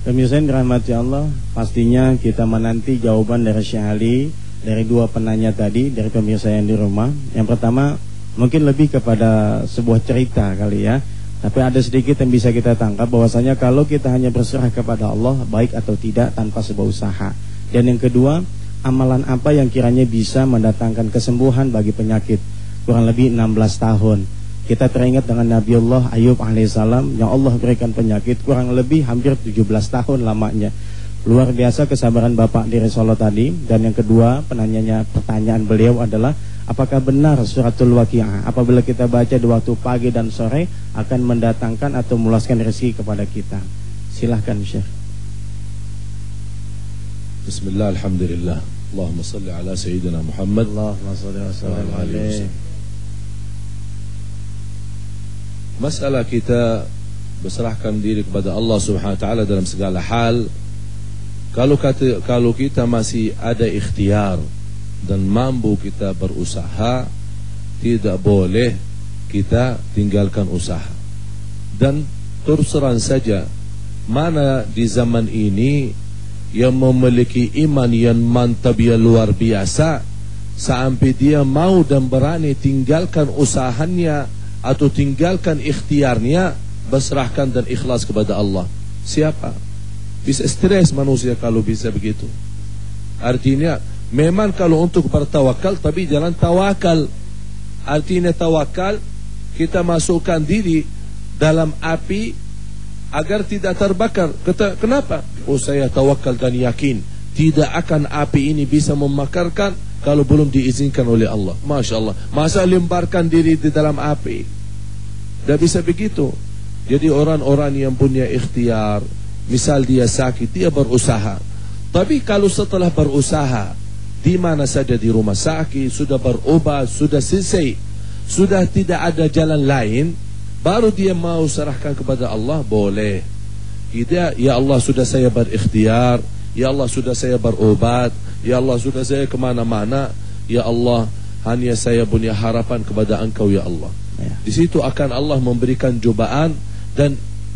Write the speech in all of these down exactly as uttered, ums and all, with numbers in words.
Pemirsa yang dirahmati Allah, pastinya kita menanti jawaban dari Syekh Ali, dari dua penanya tadi, dari pemirsa yang di rumah. Yang pertama, mungkin lebih kepada sebuah cerita kali ya, tapi ada sedikit yang bisa kita tangkap bahwasanya kalau kita hanya berserah kepada Allah, baik atau tidak tanpa sebuah usaha. Dan yang kedua, amalan apa yang kiranya bisa mendatangkan kesembuhan bagi penyakit. Kurang lebih enam belas tahun kita teringat dengan Nabiullah Ayub alaihissalam yang Allah berikan penyakit kurang lebih hampir tujuh belas tahun lamanya. Luar biasa kesabaran Bapak dari Solo tadi. Dan yang kedua, penanyanya, pertanyaan beliau adalah, apakah benar suratul Waqiah apabila kita baca di waktu pagi dan sore akan mendatangkan atau meluaskan rezeki kepada kita? Silahkan Syekh. Bismillah, alhamdulillah, Allahumma salli ala Sayyidina Muhammad. Allahumma salli wa sallim alaihi. Masalah kita berserahkan diri kepada Allah Subhanahu wa taala dalam segala hal. Kalau kata, kalau kita masih ada ikhtiar dan mampu kita berusaha, tidak boleh kita tinggalkan usaha. Dan terus terang saja, mana di zaman ini yang memiliki iman yang mantap yang luar biasa sampai dia mau dan berani tinggalkan usahanya atau tinggalkan ikhtiarnya, berserahkan dan ikhlas kepada Allah. Siapa? Bisa stres manusia kalau bisa begitu. Artinya memang kalau untuk bertawakal, tapi jangan tawakal. Artinya tawakal, kita masukkan diri dalam api agar tidak terbakar. Kata, kenapa? Oh, saya tawakal dan yakin tidak akan api ini bisa memakarkan kalau belum diizinkan oleh Allah. Masya Allah. Masa lemparkan diri di dalam api? Tidak bisa begitu. Jadi orang-orang yang punya ikhtiar, misal dia sakit, dia berusaha. Tapi kalau setelah berusaha, di mana saja di rumah sakit, sudah berobat, sudah selesai, sudah tidak ada jalan lain, baru dia mau serahkan kepada Allah, boleh. Tidak, ya Allah sudah saya berikhtiar, ya Allah sudah saya berobat, ya Allah sudah saya kemana-mana, ya Allah hanya saya punya harapan kepada Engkau ya Allah. Ya. Di situ akan Allah memberikan cobaan dan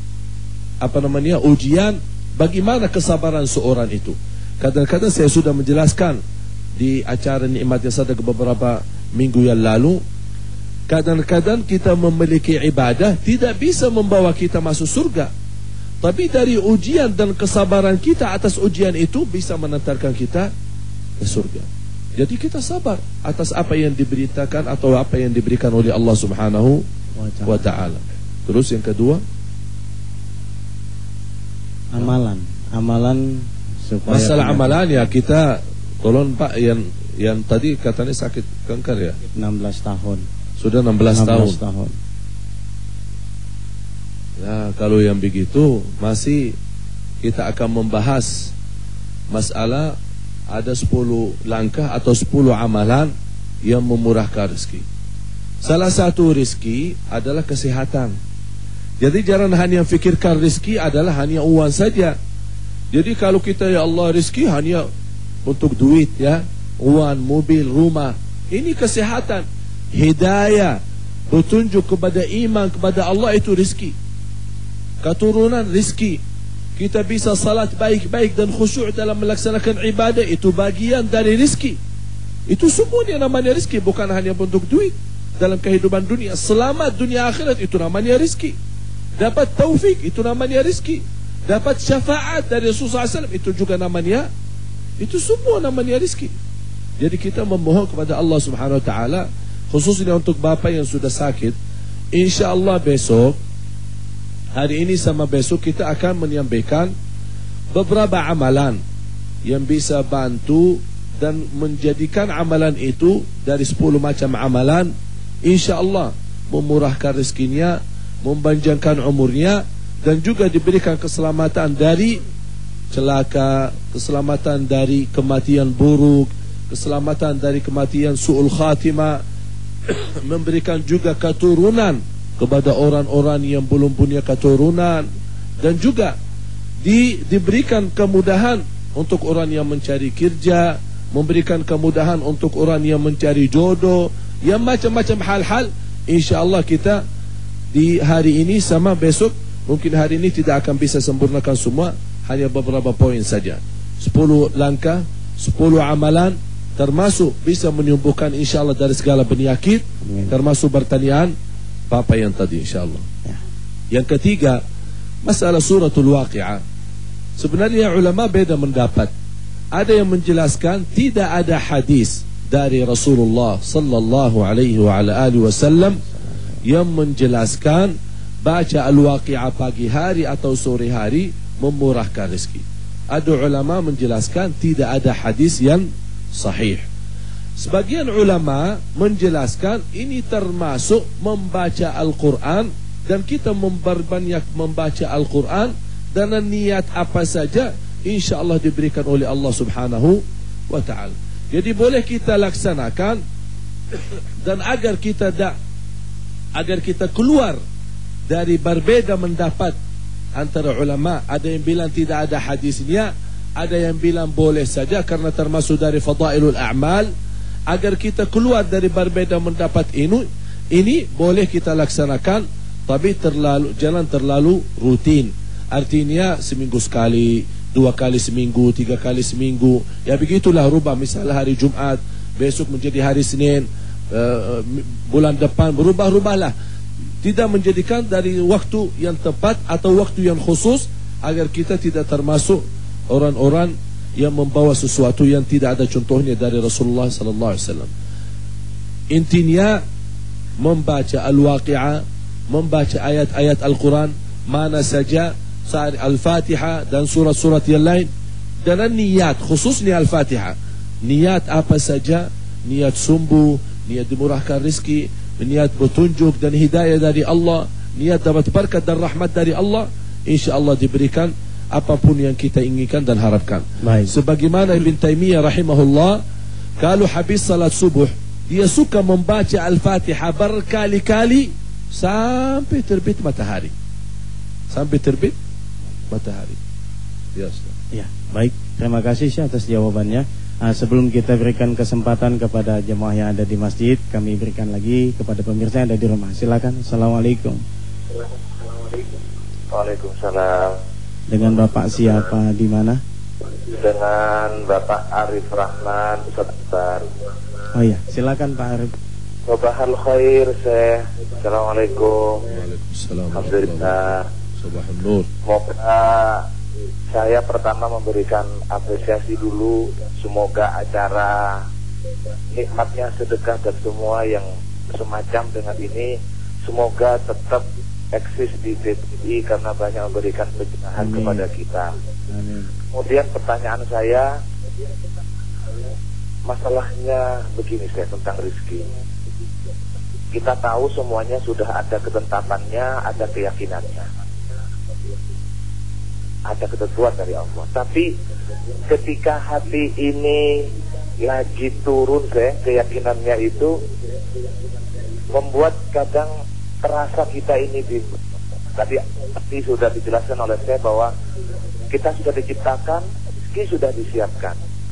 apa namanya ujian bagaimana kesabaran seorang itu. Kadang-kadang saya sudah menjelaskan di acara Nikmat yang Sadaq beberapa minggu yang lalu. Kadang-kadang kita memiliki ibadah tidak bisa membawa kita masuk surga, tapi dari ujian dan kesabaran kita atas ujian itu bisa mengantarkan kita ke surga. Jadi kita sabar atas apa yang diberitakan atau apa yang diberikan oleh Allah Subhanahu wa ta'ala. Terus yang kedua, amalan. Amalan supaya masalah amalan ya, kita tolong Pak yang yang tadi katanya sakit kanker ya, enam belas tahun. Sudah enam belas, enam belas tahun. tahun. Nah, kalau yang begitu masih kita akan membahas masalah ada sepuluh langkah atau sepuluh amalan yang memurahkan rezeki. Salah satu rezeki adalah kesehatan. Jadi jangan hanya fikirkan rezeki adalah hanya uang saja. Jadi kalau kita ya Allah rezeki hanya untuk duit ya, uang, mobil, rumah. Ini kesehatan, hidayah, petunjuk kepada iman kepada Allah itu rezeki. Keturunan rezeki. Kita bisa salat baik-baik dan khusyuk dalam melaksanakan ibadah, itu bagian dari rezeki. Itu semuanya namanya rezeki, bukan hanya bentuk duit dalam kehidupan dunia. Selamat dunia akhirat itu namanya rezeki. Dapat taufik itu namanya rezeki. Dapat syafaat dari Rasulullah shallallahu alaihi wasallam itu juga namanya, itu semua namanya rezeki. Jadi kita memohon kepada Allah Subhanahu wa taala, khususnya untuk bapak yang sudah sakit. InsyaAllah besok, hari ini sama besok kita akan menyampaikan beberapa amalan yang bisa bantu dan menjadikan amalan itu dari sepuluh macam amalan, InsyaAllah memurahkan rezekinya, mempanjangkan umurnya, dan juga diberikan keselamatan dari celaka, keselamatan dari kematian buruk, keselamatan dari kematian su'ul khatimah, memberikan juga keturunan kepada orang-orang yang belum punya keturunan, dan juga di, diberikan kemudahan untuk orang yang mencari kerja, memberikan kemudahan untuk orang yang mencari jodoh, yang macam-macam hal-hal. InsyaAllah kita di hari ini sama besok, mungkin hari ini tidak akan bisa sempurnakan semua, hanya beberapa poin saja. Sepuluh langkah, sepuluh amalan, termasuk bisa menyembuhkan insyaAllah dari segala penyakit, Amin. Termasuk pertanyaan Bapak yang tadi insyaAllah. Ya. Yang ketiga, masalah suratul Waqi'ah. Sebenarnya ulama beda mendapat. Ada yang menjelaskan tidak ada hadis dari Rasulullah sallallahu alaihi wa ala alihi wasallam yang menjelaskan baca al-Waqi'ah pagi hari atau sore hari memurahkan rezeki. Ada ulama menjelaskan tidak ada hadis yang sahih. Sebagian ulama menjelaskan ini termasuk membaca Al-Quran, dan kita memperbanyak membaca Al-Quran dengan niat apa saja insya-Allah diberikan oleh Allah Subhanahu wa taala. Jadi boleh kita laksanakan, dan agar kita tak agar kita keluar dari berbeda mendapat antara ulama, ada yang bilang tidak ada hadisnya, ada yang bilang boleh saja karena termasuk dari fadailul a'mal. Agar kita keluar dari berbeda mendapat ini, ini boleh kita laksanakan, tapi terlalu jangan terlalu rutin. Artinya seminggu sekali, dua kali seminggu, tiga kali seminggu. Ya begitulah rubah. Misalnya hari Jumat, besok menjadi hari Senin, uh, bulan depan berubah-ubahlah. Tidak menjadikan dari waktu yang tepat atau waktu yang khusus, agar kita tidak termasuk orang-orang yang membawa sesuatu yang tidak ada contohnya dari Rasulullah sallallahu alaihi wasallam. Intinya membaca Al-Waqi'ah, membaca ayat-ayat Al-Quran mana saja, Al-Fatihah dan surat-surat yang lain, dan niat khususnya Al-Fatihah. Niat apa saja, niat sembuh, niat dimurahkan rezeki, niat petunjuk dan hidayah dari Allah, niat dapat berkat dan rahmat dari Allah, insya-Allah diberikan apapun yang kita inginkan dan harapkan. Baik. Sebagaimana Ibn Taimiyah rahimahullah, kalau habis salat subuh dia suka membaca Al-Fatihah berkali-kali sampai terbit matahari. Sampai terbit matahari. Ya, ya, baik. Terima kasih Syekh atas jawabannya. Nah, sebelum kita berikan kesempatan kepada jemaah yang ada di masjid, kami berikan lagi kepada pemirsa yang ada di rumah. Silakan. Assalamualaikum. Waalaikumsalam. Dengan Bapak siapa, di mana? Dengan Bapak Arif Rahman, Ustaz. Oh iya, silakan Pak Arif. Sabahal khair, Syekh. Assalamualaikum. Waalaikumsalam. Alhamdulillah. Sabahul nur. Semoga saya pertama memberikan apresiasi dulu. Semoga acara nikmatnya sedekah dan semua yang semacam dengan ini semoga tetap eksis di T P I karena banyak memberikan pencerahan kepada kita. Amin. Kemudian pertanyaan saya, masalahnya begini saya tentang rezeki. Kita tahu semuanya sudah ada ketetapannya, ada keyakinannya, ada ketentuan dari Allah. Tapi ketika hati ini lagi turun saya, keyakinannya itu membuat kadang terasa kita ini bingung. Tadi, tadi sudah dijelaskan oleh saya bahwa kita sudah diciptakan, rezeki sudah disiapkan.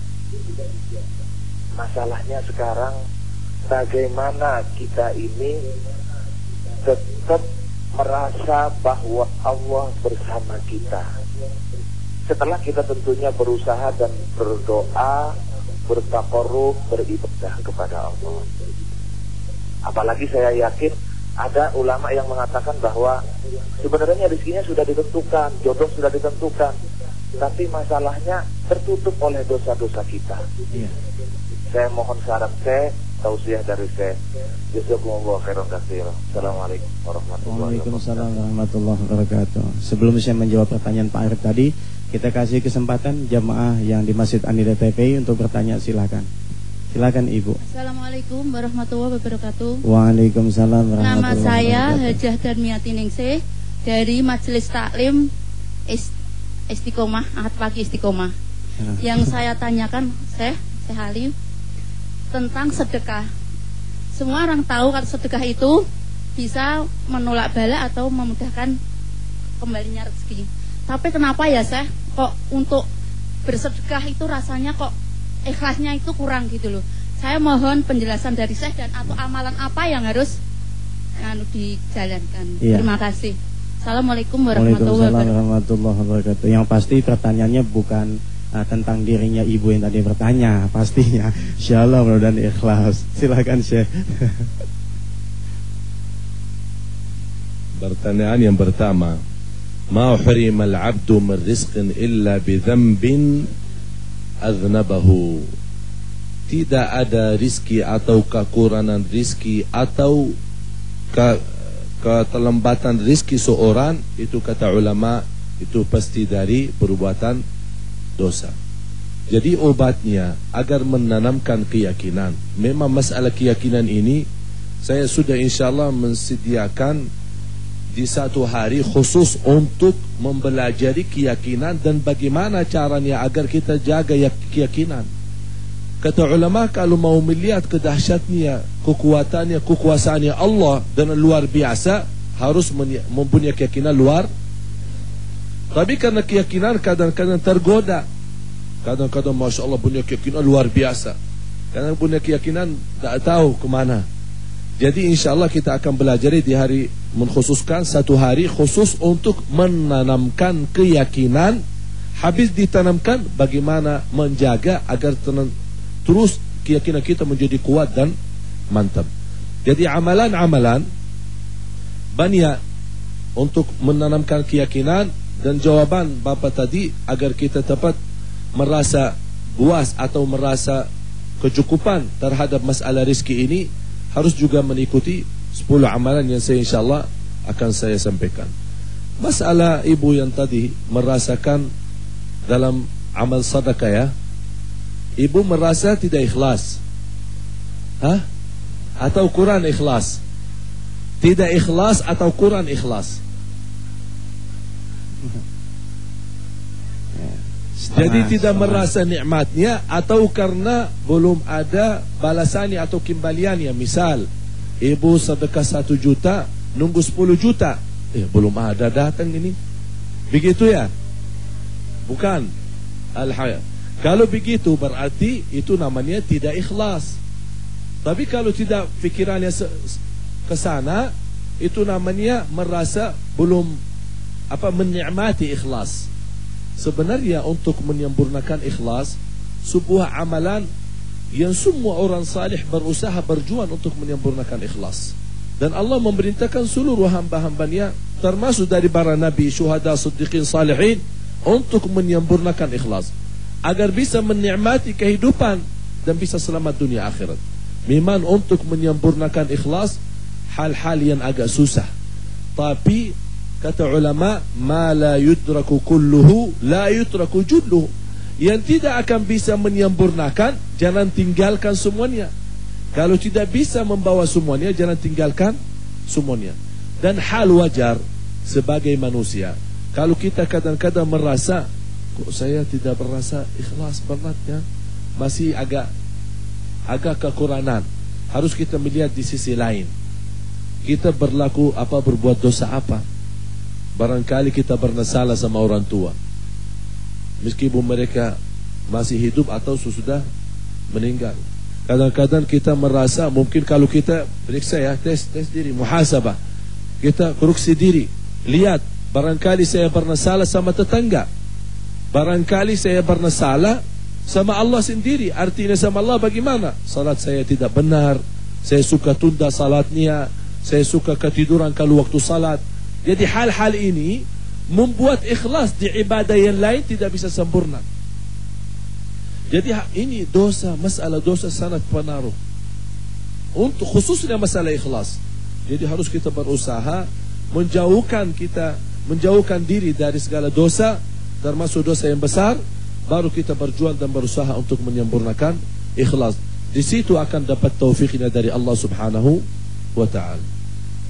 Masalahnya sekarang bagaimana kita ini tetap merasa bahwa Allah bersama kita. Setelah kita tentunya berusaha dan berdoa, bertaqarrub, beribadah kepada Allah. Apalagi saya yakin ada ulama yang mengatakan bahwa sebenarnya rezekinya sudah ditentukan, jodoh sudah ditentukan, tapi masalahnya tertutup oleh dosa-dosa kita. Iya. Saya mohon saran saya, tausiah dari saya. Jazakumullah khairan katsiran. Assalamualaikum warahmatullahi wabarakatuh. Waalaikumsalam warahmatullahi wabarakatuh. Sebelum saya menjawab pertanyaan Pak Arif tadi, kita kasih kesempatan jamaah yang di Masjid Anida T P I untuk bertanya, silakan. Silakan Ibu. Assalamualaikum warahmatullahi wabarakatuh. Waalaikumsalam warahmatullahi wabarakatuh. Nama saya Hajah Darmiati Ningsih dari Majelis Taklim Istiqomah, Ahad Pagi Istiqomah. Ya. Yang saya tanyakan, Syekh, Syekh Halim, tentang sedekah. Semua orang tahu kalau sedekah itu bisa menolak bala atau memudahkan kembalinya rezeki. Tapi kenapa ya Syekh, kok untuk bersedekah itu rasanya kok ikhlasnya itu kurang gitu loh. Saya mohon penjelasan dari Syekh dan atau amalan apa yang harus anu dijalankan. Iya. Terima kasih. Assalamualaikum warahmatullahi Waalaikumsalam wabarakatuh. warahmatullahi wabarakatuh. Yang pasti pertanyaannya bukan uh, tentang dirinya ibu yang tadi bertanya, pastinya. Insyaallah mudah-mudahan ikhlas. Silakan Syekh. Pertanyaan yang pertama, ma hurima al-'abdu min rizqin illa bi dhanbin adznabahu. Tidak ada rizki atau kekurangan rizki atau ke, keterlambatan rizki seorang, itu kata ulama, itu pasti dari perbuatan dosa. Jadi obatnya agar menanamkan keyakinan. Memang masalah keyakinan ini saya sudah insyaallah mensediakan di satu hari khusus untuk mempelajari keyakinan dan bagaimana caranya agar kita jaga keyakinan. Kata ulama, kalau mau melihat kedahsyatnya, kekuatannya, kekuasaannya Allah dan luar biasa, harus mempunyai keyakinan luar. Tapi karena keyakinan kadang-kadang tergoda. Kadang-kadang Masya Allah punya keyakinan luar biasa, kadang punya keyakinan tak tahu kemana. Jadi insyaAllah kita akan belajar di hari, mengkhususkan satu hari khusus untuk menanamkan keyakinan. Habis ditanamkan, bagaimana menjaga agar tenang, terus keyakinan kita menjadi kuat dan mantap. Jadi amalan-amalan banyak untuk menanamkan keyakinan. Dan jawaban Bapak tadi, agar kita dapat merasa puas atau merasa kecukupan terhadap masalah rezeki ini, harus juga mengikuti sepuluh amalan yang saya insyaAllah akan saya sampaikan. Masalah ibu yang tadi merasakan dalam amal sedekah ya, ibu merasa tidak ikhlas, Hah? Atau kurang ikhlas? Tidak ikhlas atau kurang ikhlas? Jadi tidak merasa nikmatnya, atau karena belum ada balasannya atau kembaliannya. Misal ibu sedekah satu juta, nunggu sepuluh juta, eh belum ada datang ini. Begitu ya? Bukan. Al-hayat. Kalau begitu berarti itu namanya tidak ikhlas. Tapi kalau tidak pikirannya ke sana, itu namanya merasa belum apa menikmati ikhlas. Sebenarnya untuk menyempurnakan ikhlas, sebuah amalan yang semua orang salih berusaha berjuang untuk menyempurnakan ikhlas. Dan Allah memerintahkan seluruh hamba-hambanya, termasuk dari para nabi, syuhada, siddiqin, salihin, untuk menyempurnakan ikhlas agar bisa menikmati kehidupan dan bisa selamat dunia akhirat. Memang untuk menyempurnakan ikhlas hal-hal yang agak susah, tapi kata ulama, ma la yudraku kulluhu la yutraku julluhu. Yang tidak akan bisa menyempurnakan, jangan tinggalkan semuanya. Kalau tidak bisa membawa semuanya, jangan tinggalkan semuanya. Dan hal wajar sebagai manusia, kalau kita kadang-kadang merasa, kok saya tidak merasa ikhlas beratnya, masih agak agak kekurangan, harus kita melihat di sisi lain. Kita berlaku apa, berbuat dosa apa? Barangkali kita pernah salah sama orang tua, meskipun mereka masih hidup atau sudah meninggal. Kadang-kadang kita merasa, mungkin kalau kita periksa ya, tes tes diri, muhasabah, kita koreksi diri, lihat, barangkali saya pernah salah sama tetangga, barangkali saya pernah salah sama Allah sendiri. Artinya sama Allah bagaimana? Salat saya tidak benar, saya suka tunda salatnya, saya suka ketiduran kalau waktu salat. Jadi hal-hal ini membuat ikhlas di ibadah yang lain tidak bisa sempurna. Jadi ini dosa, masalah dosa sangat pengaruh untuk khususnya masalah ikhlas. Jadi harus kita berusaha menjauhkan kita menjauhkan diri dari segala dosa, termasuk dosa yang besar. Baru kita berjuang dan berusaha untuk menyempurnakan ikhlas. Di situ akan dapat taufiknya dari Allah Subhanahu wa ta'ala.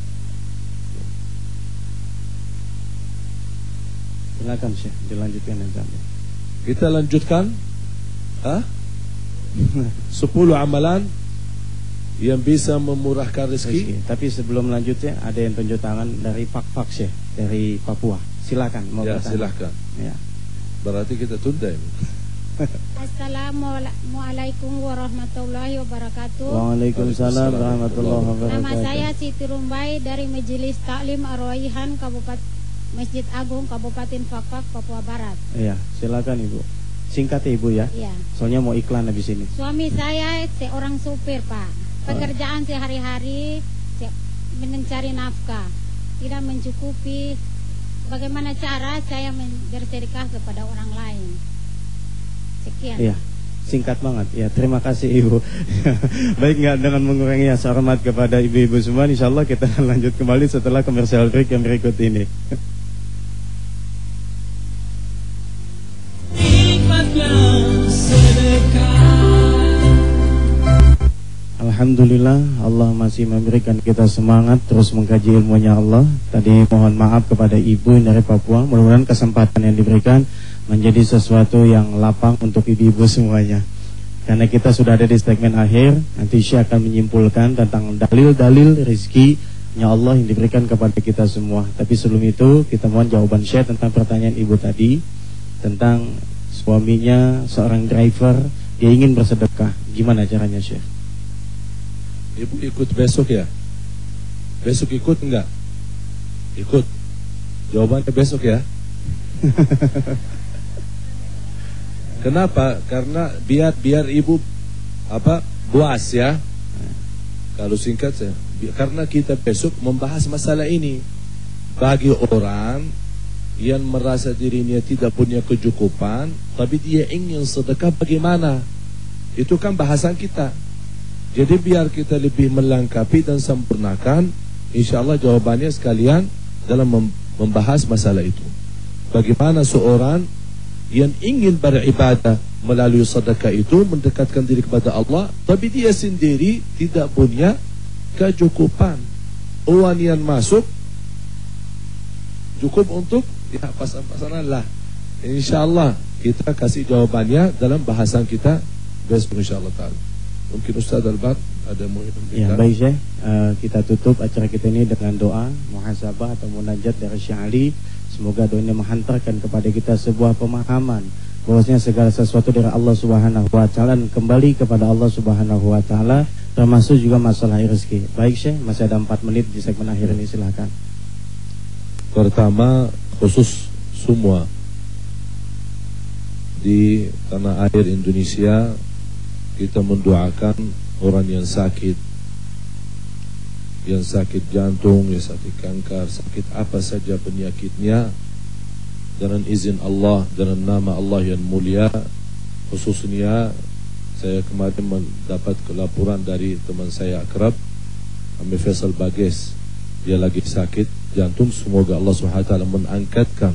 Silakan Syekh, dilanjutkan nanti. Kita lanjutkan Hah? sepuluh amalan yang bisa memurahkan rezeki. Tapi sebelum lanjutnya, ada yang tunjuk tangan dari Pak Pak Syekh dari Papua. Silakan, mau ya, bertanya. silakan. Ya. Berarti kita tunda ini. Assalamualaikum warahmatullahi wabarakatuh. Waalaikumsalam warahmatullahi wabarakatuh. Nama saya Siti Rumbai dari Majelis Taklim Ar-Raihan Kabupaten Masjid Agung Kabupaten Fakfak, Papua Barat. Iya, silakan Ibu. Singkat ya Ibu ya. Iya. Soalnya mau iklan habis ini. Suami saya seorang supir, Pak. Pekerjaan sehari-hari se- mencari nafkah, tidak mencukupi. Bagaimana cara saya men- bersedekah kepada orang lain? Sekian. Iya. Singkat banget ya, terima kasih Ibu. Baik, nggak dengan mengurangi rasa hormat kepada ibu-ibu semua, insya Allah kita akan lanjut kembali setelah komersial break yang berikut ini. Alhamdulillah, Allah masih memberikan kita semangat terus mengkaji ilmunya Allah. Tadi mohon maaf kepada ibu yang dari Papua. Mudah-mudahan kesempatan yang diberikan menjadi sesuatu yang lapang untuk ibu-ibu semuanya. Karena kita sudah ada di segmen akhir, nanti Syekh akan menyimpulkan tentang dalil-dalil rizkinya Allah yang diberikan kepada kita semua. Tapi sebelum itu kita mohon jawaban Syekh tentang pertanyaan ibu tadi, tentang suaminya seorang driver, dia ingin bersedekah, gimana caranya Syekh? Ibu ikut besok ya? Besok ikut enggak? Ikut. Jawabannya besok ya. Kenapa? Karena biar biar ibu apa buas ya. Kalau singkat saya, karena kita besok membahas masalah ini bagi orang yang merasa dirinya tidak punya kecukupan, tapi dia ingin sedekah bagaimana? Itu kan bahasan kita. Jadi biar kita lebih melengkapi dan sempurnakan, insya Allah jawabannya sekalian dalam membahas masalah itu. Bagaimana seorang yang ingin beribadah melalui sedekah itu mendekatkan diri kepada Allah, tapi dia sendiri tidak punya kecukupan. Uang yang masuk cukup untuk ya pasan-pasanan lah. Insya Allah kita kasih jawabannya dalam bahasan kita besok insya Allah ta'ala. Mungkin Ustaz Albar ada mau ya, baik Syekh, uh, kita tutup acara kita ini dengan doa muhasabah atau munajat dari Syekh Ali. Semoga doa ini menghantarkan kepada kita sebuah pemahaman bahwasanya segala sesuatu dari Allah Subhanahu wa taala kembali kepada Allah Subhanahu wa taala, termasuk juga masalah rezeki. Baik Syekh, masih ada empat menit di segmen akhir ini, silakan. Pertama, khusus semua di tanah air Indonesia, kita mendoakan orang yang sakit, yang sakit jantung, yang sakit kanker, sakit apa saja penyakitnya, dengan izin Allah, dengan nama Allah yang mulia. Khususnya saya kemarin mendapat laporan dari teman saya akrab, Amir Faisal Bages, dia lagi sakit jantung. Semoga Allah subhanahu wa taala mengangkatkan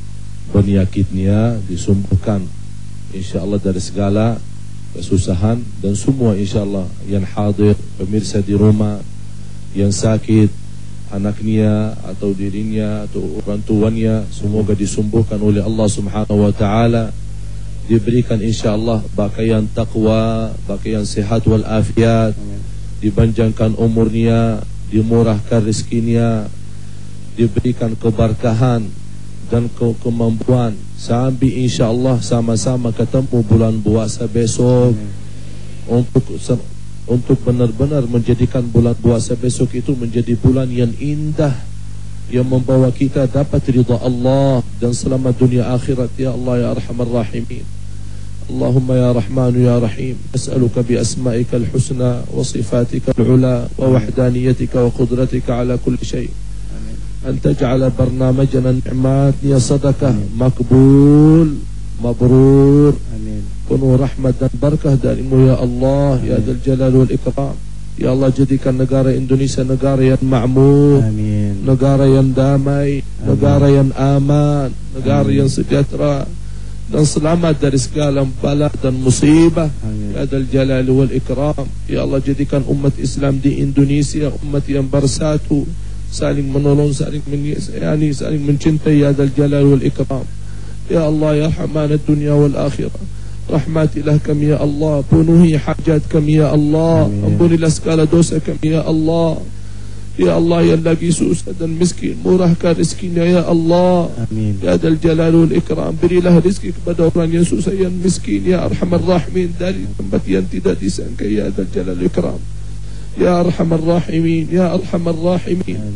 penyakitnya, disembuhkan insya Allah dari segala kesusahan. Dan semua insya Allah yang hadir, pemirsa di rumah yang sakit, anaknya atau dirinya atau orang tuanya, semoga disembuhkan oleh Allah subhanahu wa ta'ala, diberikan insya Allah pakaian taqwa, pakaian sehat wal afiat, dipanjangkan umurnya, dimurahkan rezekinya, diberikan keberkahan dan ke kemampuan sampai insya Allah sama-sama ketemu bulan puasa besok. Amin. Untuk untuk benar-benar menjadikan bulan puasa besok itu menjadi bulan yang indah, yang membawa kita dapat ridha Allah dan selamat dunia akhirat. Ya Allah ya Arhamar Rahimin, Allahumma ya Rahman ya Rahim, as'aluka bi asma'ika al-husna wa sifatika al-ula wa wahdaniyatika wa qudratika ala kulli shay' أن تجعل برنامجنا نعمات يا صدقة مقبول مبرور penuh rahmat dan barakah darimu ya Allah. Amin. Ya Dzal Jalal wal Ikram. Ya Allah, jadikan negara Indonesia negara yang makmur, Amin. Negara yang damai, Amin. Negara yang aman, negara Amin. Yang sejahtera dan selamat dari segala bala dan musibah. Amin. Ya Dzal Jalal wal Ikram. Ya Allah, jadikan umat Islam di Indonesia umat yang bersatu, saling menolong, saling menyayani, saling mencintai. Ya Dzal Jalal wal Ikram. Ya Allah ya Rahman ad-dunya wal akhirah, rahmatilah kami ya Allah, penuhi hajat kami ya Allah, ampunilah segala dosa kami ya Allah. Ya Allah, yang lagi susah dan miskin, murahkan rezekinya ya Allah. Amin. Ya Dzal Jalal wal Ikram, berilah rezeki kepada orang yang susah, yang miskin ya Arhamar Rahimin, dari tempat yang tidak disangka ya Dzal Jalal wal Ikram. Ya Arhamar Rahimin, ya Arhamar Rahimin. Amin.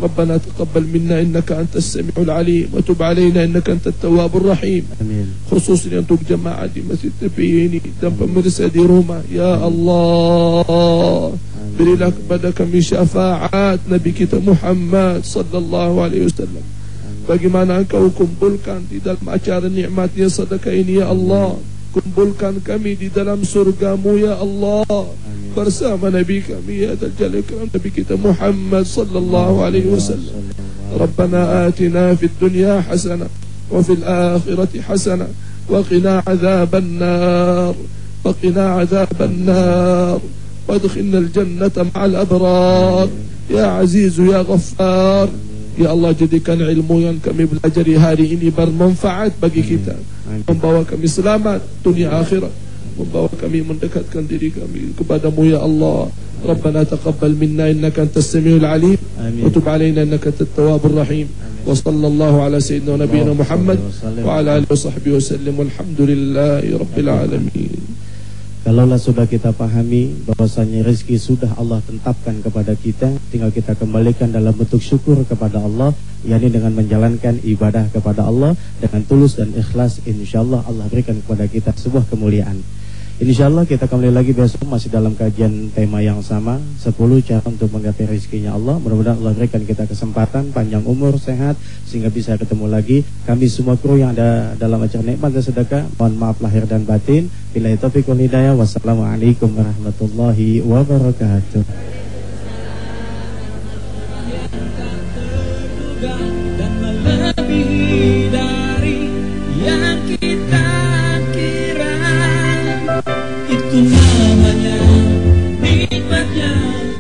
ربنا تقبل منا إنك أنت السميع العليم وتب علينا إنك أنت التواب الرحيم. Amin. Khususnya untuk jemaah di Masjid T P I ini dan pemirsa di rumah, ya Allah, berilah kepada kami syafaat Nabi kita Muhammad sallallahu alaihi wasallam. Bagaimana Engkau kumpulkan di dalam acara nikmatnya sedekah ini, ya Allah, kumpulkan kami di dalam surgamu, ya Allah, bersama Nabi kami ya Dzal Jalali wal Ikram, Nabi kita Muhammad sallallahu alaihi wasallam. Rabbana atina fid dunya hasanah wa fil akhirati hasanah wa qina adzaban nar wa qina adzaban nar وادخلنا الجنة مع الأبرار يا عزيز يا غفار. Ya Allah, jadikan ilmu yang kami pelajari hari ini bermanfaat bagi kita, membawa kami selamat dunia akhirat, membawa kami mendekatkan diri kami kepadamu, ya Allah. Rabbana taqabbal minna innaka antas samiul alim wa tub alaina innaka antat tawwabur rahim. Wa sallallahu ala sayyidina nabiyyina Muhammad wa ala alihi wa sahbihi wasallam. Walhamdulillahi rabbil alamin. Kalaulah sudah kita pahami bahwasanya rezeki sudah Allah tetapkan kepada kita, tinggal kita kembalikan dalam bentuk syukur kepada Allah, yakni dengan menjalankan ibadah kepada Allah dengan tulus dan ikhlas, insyaallah Allah berikan kepada kita sebuah kemuliaan. Insyaallah kita kembali lagi besok masih dalam kajian tema yang sama, sepuluh cara untuk menggapai rezekinya Allah. Mudah-mudahan Allah berikan kita kesempatan, panjang umur, sehat, sehingga bisa ketemu lagi. Kami semua kru yang ada dalam acara nikmat dan sedekah, mohon maaf lahir dan batin. Billahi taufiq wal hidayah. Wassalamualaikum warahmatullahi wabarakatuh.